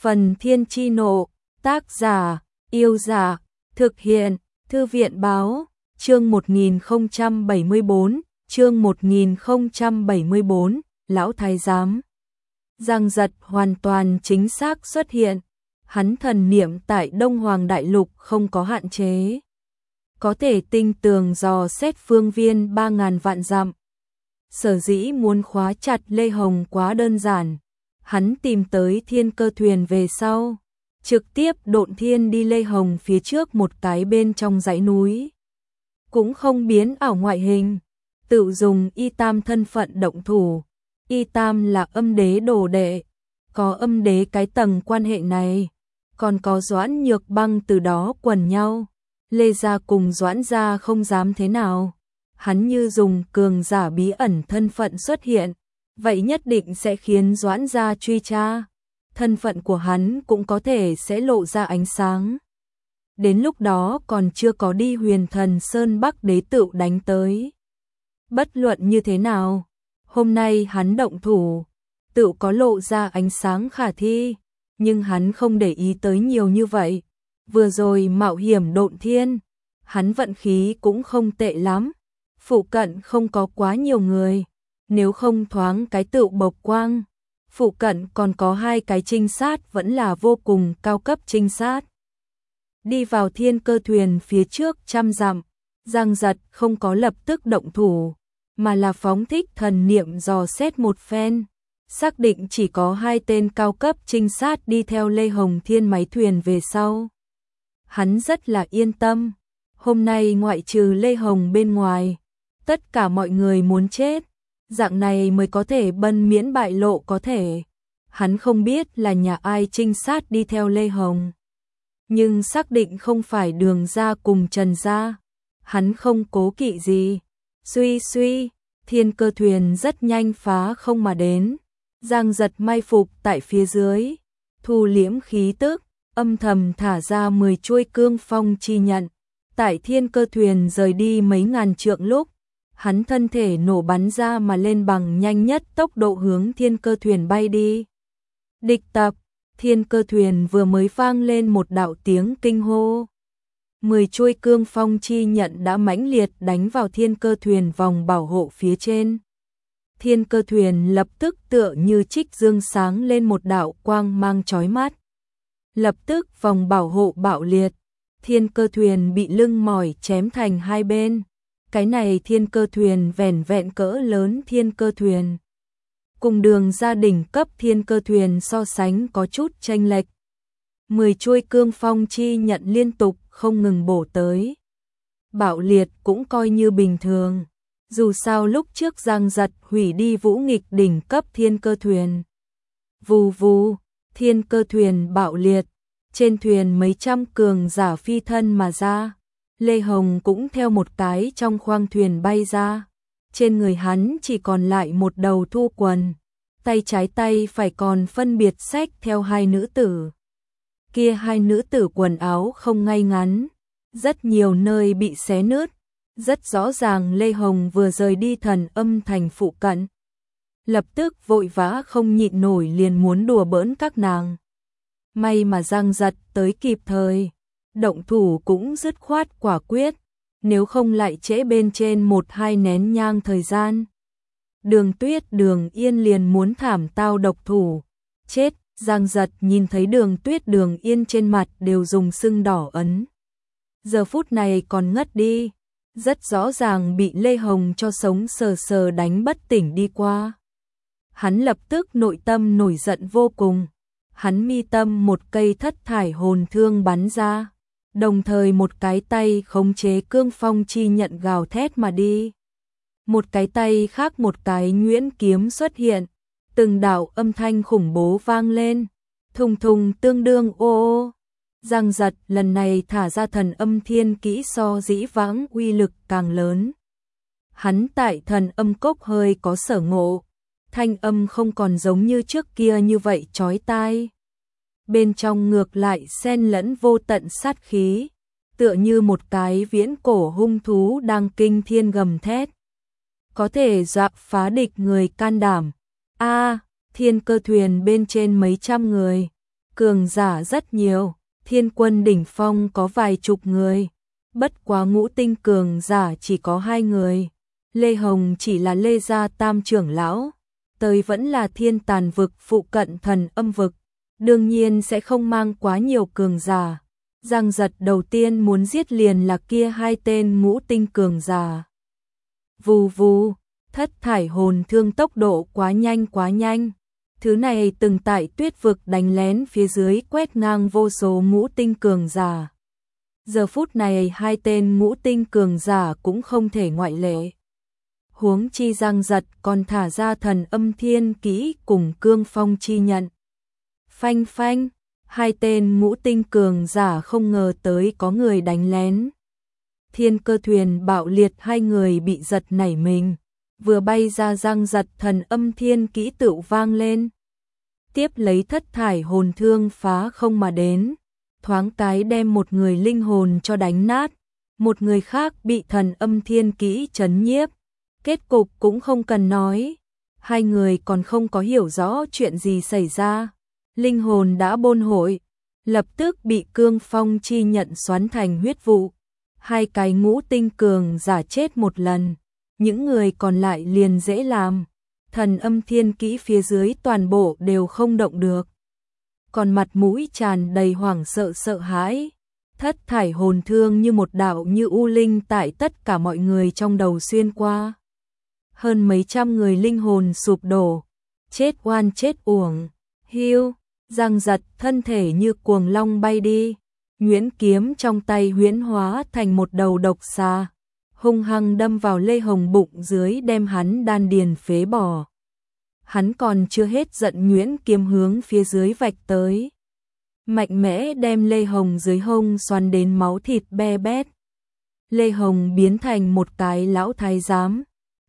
Phần Thiên Chi Nộ, tác giả, Yêu Giả, thực hiện, Thư viện Báo, chương 1074, Lão Thái Giám. Giang Giật hoàn toàn chính xác xuất hiện, hắn thần niệm tại Đông Hoàng Đại Lục không có hạn chế. Có thể tinh tường dò xét phương viên 3.000 vạn dặm. Sở dĩ muốn khóa chặt Lê Hồng quá đơn giản. Hắn tìm tới Thiên Cơ Thuyền về sau, trực tiếp độn thiên đi Lê Hồng phía trước một cái bên trong dãy núi. Cũng không biến ảo ngoại hình, tự dùng Y Tam thân phận động thủ. Y Tam là âm đế đồ đệ, có âm đế cái tầng quan hệ này, còn có Doãn Nhược Băng từ đó quần nhau. Lê gia cùng Doãn gia không dám thế nào. Hắn như dùng cường giả bí ẩn thân phận xuất hiện, vậy nhất định sẽ khiến Doãn gia truy tra. Thân phận của hắn cũng có thể sẽ lộ ra ánh sáng. Đến lúc đó còn chưa có đi Huyền Thần Sơn Bắc Đế tự đánh tới. Bất luận như thế nào, hôm nay hắn động thủ, tự có lộ ra ánh sáng khả thi, nhưng hắn không để ý tới nhiều như vậy. Vừa rồi mạo hiểm độn thiên, hắn vận khí cũng không tệ lắm. Phụ cận không có quá nhiều người, nếu không thoáng cái tự bộc quang. Phụ cận còn có 2 cái trinh sát vẫn là vô cùng cao cấp trinh sát. Đi vào Thiên Cơ Thuyền phía trước 100 dặm, Giang Giật không có lập tức động thủ, mà là phóng thích thần niệm dò xét một phen. Xác định chỉ có 2 tên cao cấp trinh sát đi theo Lê Hồng Thiên máy thuyền về sau. Hắn rất là yên tâm, hôm nay ngoại trừ Lê Hồng bên ngoài, tất cả mọi người muốn chết, dạng này mới có thể bân miễn bại lộ có thể. Hắn không biết là nhà ai trinh sát đi theo Lê Hồng, nhưng xác định không phải Đường gia cùng Trần gia. Hắn không cố kỵ gì. Suy, Thiên Cơ Thuyền rất nhanh phá không mà đến. Giang Giật mai phục tại phía dưới, thu liễm khí tức, âm thầm thả ra 10 chuôi cương phong chi nhận. Tại Thiên Cơ Thuyền rời đi mấy ngàn trượng lúc, hắn thân thể nổ bắn ra mà lên bằng nhanh nhất tốc độ hướng Thiên Cơ Thuyền bay đi. Địch tập, Thiên Cơ Thuyền vừa mới vang lên một đạo tiếng kinh hô. 10 chuôi cương phong chi nhận đã mãnh liệt đánh vào Thiên Cơ Thuyền vòng bảo hộ phía trên. Thiên Cơ Thuyền lập tức tựa như trích dương sáng lên một đạo quang mang chói mắt. Lập tức vòng bảo hộ bạo liệt, Thiên Cơ Thuyền bị lưng mỏi chém thành 2 bên. Cái này Thiên Cơ Thuyền vẻn vẹn cỡ lớn Thiên Cơ Thuyền, cùng Đường gia đỉnh cấp Thiên Cơ Thuyền so sánh có chút chênh lệch. 10 chuôi cương phong chi nhận liên tục không ngừng bổ tới. Bạo liệt cũng coi như bình thường, dù sao lúc trước Giang Giật hủy đi Vũ Nghịch đỉnh cấp Thiên Cơ Thuyền. Vù vù, Thiên Cơ Thuyền bạo liệt, trên thuyền mấy trăm cường giả phi thân mà ra. Lê Hồng cũng theo một cái trong khoang thuyền bay ra. Trên người hắn chỉ còn lại một đầu thu quần, tay trái tay phải còn phân biệt xách theo 2 nữ tử. Kia 2 nữ tử quần áo không ngay ngắn, rất nhiều nơi bị xé nứt. Rất rõ ràng Lê Hồng vừa rời đi Thần Âm thành phụ cận, lập tức vội vã không nhịn nổi liền muốn đùa bỡn các nàng. May mà Giang Giật tới kịp thời, động thủ cũng dứt khoát quả quyết, nếu không lại trễ bên trên 1-2 nén nhang thời gian. Đường Tuyết Đường Yên liền muốn thảm tao độc thủ. Chết, Giang Giật nhìn thấy Đường Tuyết Đường Yên trên mặt đều dùng sưng đỏ ấn. Giờ phút này còn ngất đi, rất rõ ràng bị Lê Hồng cho sống sờ sờ đánh bất tỉnh đi qua. Hắn lập tức nội tâm nổi giận vô cùng. Hắn mi tâm một cây thất thải hồn thương bắn ra, đồng thời một cái tay khống chế cương phong chi nhận gào thét mà đi. Một cái tay khác một cái nhuyễn kiếm xuất hiện, từng đạo âm thanh khủng bố vang lên, thùng thùng tương đương ô ô. Giang Giật lần này thả ra thần âm thiên kỹ so dĩ vãng uy lực càng lớn. Hắn tại thần âm cốc hơi có sở ngộ, thanh âm không còn giống như trước kia như vậy chói tai. Bên trong ngược lại xen lẫn vô tận sát khí, tựa như một cái viễn cổ hung thú đang kinh thiên gầm thét. Có thể dọa phá địch người can đảm. Thiên Cơ Thuyền bên trên mấy trăm người, cường giả rất nhiều, thiên quân đỉnh phong có vài chục người, bất quá ngũ tinh cường giả chỉ có 2 người. Lê Hồng chỉ là Lê gia tam trưởng lão, tới vẫn là thiên tàn vực phụ cận thần âm vực, đương nhiên sẽ không mang quá nhiều cường giả. Giang Giật đầu tiên muốn giết liền là kia 2 tên ngũ tinh cường giả. Vù vù, thất thải hồn thương tốc độ quá nhanh. Thứ này từng tại tuyết vực đánh lén phía dưới quét ngang vô số ngũ tinh cường giả. Giờ phút này 2 tên ngũ tinh cường giả cũng không thể ngoại lệ. Huống chi Giang Giật còn thả ra thần âm thiên kỹ cùng cương phong chi nhận. Phanh phanh, 2 tên ngũ tinh cường giả không ngờ tới có người đánh lén. Thiên cơ thuyền bạo liệt, 2 người bị giật nảy mình. Vừa bay ra Giang Giật thần âm thiên kỹ tự vang lên. Tiếp lấy thất thải hồn thương phá không mà đến. Thoáng cái đem một người linh hồn cho đánh nát. Một người khác bị thần âm thiên kỹ chấn nhiếp. Kết cục cũng không cần nói. 2 người còn không có hiểu rõ chuyện gì xảy ra. Linh hồn đã bôn hội. Lập tức bị cương phong chi nhận xoắn thành huyết vụ. 2 cái ngũ tinh cường giả chết một lần. Những người còn lại liền dễ làm. Thần âm thiên kỹ phía dưới toàn bộ đều không động được. Còn mặt mũi tràn đầy hoảng sợ hãi. Thất thải hồn thương như một đạo như u linh tại tất cả mọi người trong đầu xuyên qua. Hơn mấy trăm người linh hồn sụp đổ. Chết oan chết uổng. Hiu, Giang Giật thân thể như cuồng long bay đi. Nhuyễn kiếm trong tay huyễn hóa thành một đầu độc xà. Hung hăng đâm vào Lê Hồng bụng dưới, đem hắn đan điền phế bỏ. Hắn còn chưa hết giận, nhuyễn kiếm hướng phía dưới vạch tới. Mạnh mẽ đem Lê Hồng dưới hông xoắn đến máu thịt be bét. Lê Hồng biến thành một cái lão thái giám.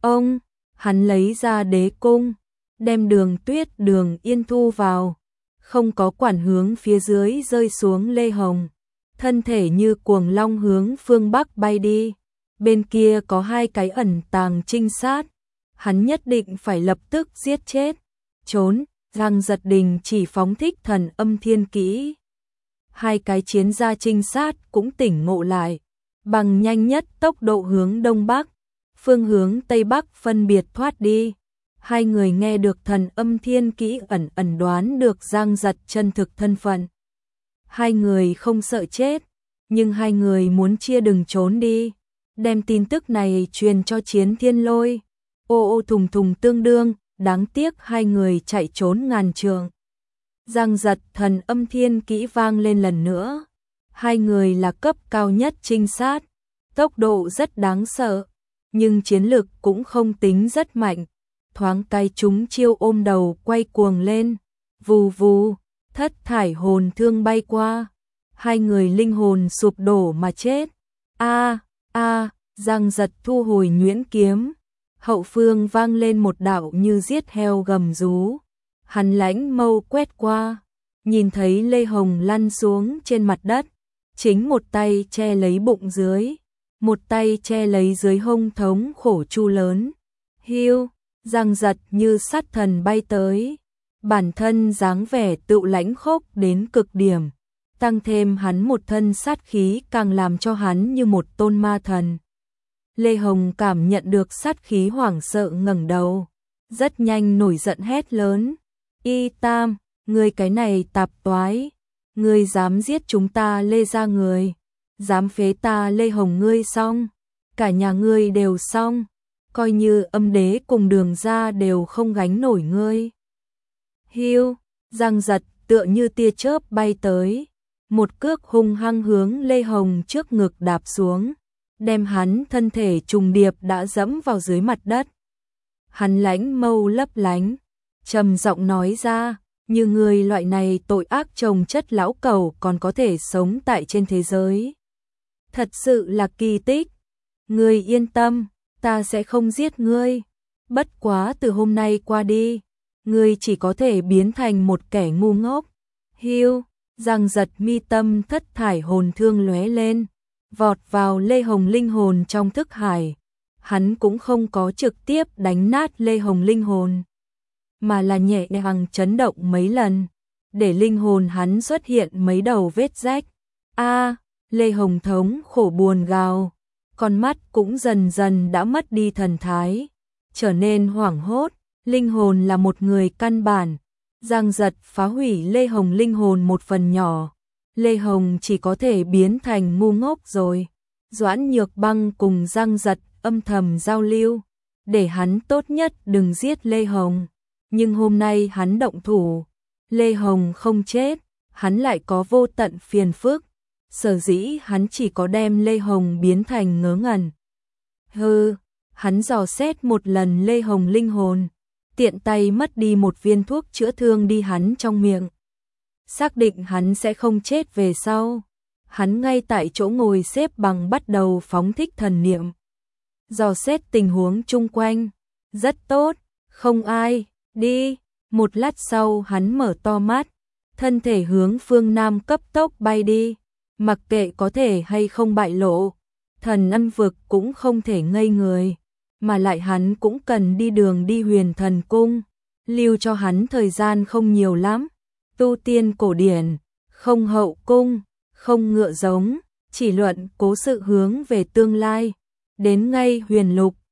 Hắn lấy ra đế cung, đem Đường Tuyết Đường Yên thu vào. Không có quản hướng phía dưới rơi xuống Lê Hồng. Thân thể như cuồng long hướng phương Bắc bay đi. Bên kia có 2 cái ẩn tàng trinh sát. Hắn nhất định phải lập tức giết chết. Trốn, Giang Giật đình chỉ phóng thích thần âm thiên kỹ. 2 cái chiến gia trinh sát cũng tỉnh ngộ lại. Bằng nhanh nhất tốc độ hướng Đông Bắc, phương hướng Tây Bắc phân biệt thoát đi. 2 người nghe được thần âm thiên kỹ ẩn đoán được Giang Giật chân thực thân phận. 2 người không sợ chết, nhưng 2 người muốn chia đừng trốn đi. Đem tin tức này truyền cho Chiến Thiên Lôi. Ô thùng thùng tương đương, đáng tiếc 2 người chạy trốn ngàn trượng. Giang Giật thần âm thiên kỹ vang lên lần nữa. 2 người là cấp cao nhất trinh sát, tốc độ rất đáng sợ, nhưng chiến lực cũng không tính rất mạnh. Thoáng cái chúng chiêu ôm đầu quay cuồng lên. Vù vù, thất thải hồn thương bay qua. 2 người linh hồn sụp đổ mà chết. Giang Giật thu hồi nhuyễn kiếm. Hậu phương vang lên một đạo như giết heo gầm rú. Hắn lãnh mâu quét qua, nhìn thấy Lê Hồng lăn xuống trên mặt đất, chính một tay che lấy bụng dưới, một tay che lấy dưới hông thống khổ chu lớn. Hiu, Giang Giật như sát thần bay tới, bản thân dáng vẻ tựu lãnh khốc đến cực điểm, tăng thêm hắn một thân sát khí càng làm cho hắn như một tôn ma thần. Lê Hồng cảm nhận được sát khí hoảng sợ ngẩng đầu, rất nhanh nổi giận hét lớn. Y Tam, ngươi cái này tạp toái, ngươi dám giết chúng ta Lê gia người, dám phế ta Lê Hồng ngươi xong, cả nhà ngươi đều xong, coi như Âm Đế cùng Đường gia đều không gánh nổi ngươi. Hiu, Giang Giật tựa như tia chớp bay tới, một cước hung hăng hướng Lê Hồng trước ngực đạp xuống, đem hắn thân thể trùng điệp đã dẫm vào dưới mặt đất. Hắn lãnh mâu lấp lánh, trầm giọng nói ra, như người loại này tội ác chồng chất lão cẩu còn có thể sống tại trên thế giới. Thật sự là kỳ tích. Ngươi yên tâm, ta sẽ không giết ngươi. Bất quá từ hôm nay qua đi, ngươi chỉ có thể biến thành một kẻ ngu ngốc. Hiu, Giang Giật mi tâm thất thải hồn thương lóe lên, vọt vào Lê Hồng linh hồn trong thức hải. Hắn cũng không có trực tiếp đánh nát Lê Hồng linh hồn, mà là nhẹ nhàng chấn động mấy lần, để linh hồn hắn xuất hiện mấy đầu vết rách. A, Lê Hồng thống khổ buồn gào, con mắt cũng dần dần đã mất đi thần thái, trở nên hoảng hốt, linh hồn là một người căn bản. Giang Giật phá hủy Lê Hồng linh hồn một phần nhỏ, Lê Hồng chỉ có thể biến thành ngu ngốc rồi. Doãn Nhược Băng cùng Giang Giật âm thầm giao lưu, để hắn tốt nhất đừng giết Lê Hồng. Nhưng hôm nay hắn động thủ, Lê Hồng không chết, hắn lại có vô tận phiền phức. Sở dĩ hắn chỉ có đem Lê Hồng biến thành ngớ ngẩn. Hắn dò xét một lần Lê Hồng linh hồn, tiện tay mất đi một viên thuốc chữa thương đi hắn trong miệng. Xác định hắn sẽ không chết về sau, hắn ngay tại chỗ ngồi xếp bằng bắt đầu phóng thích thần niệm. Dò xét tình huống chung quanh, rất tốt, không ai, đi. Một lát sau hắn mở to mắt, thân thể hướng phương Nam cấp tốc bay đi, mặc kệ có thể hay không bại lộ, thần âm vực cũng không thể ngây người, mà lại hắn cũng cần đi đường đi Huyền Thần Cung, lưu cho hắn thời gian không nhiều lắm. Tu tiên cổ điển, không hậu cung, không ngựa giống, chỉ luận cố sự hướng về tương lai, đến ngay Huyền Lục,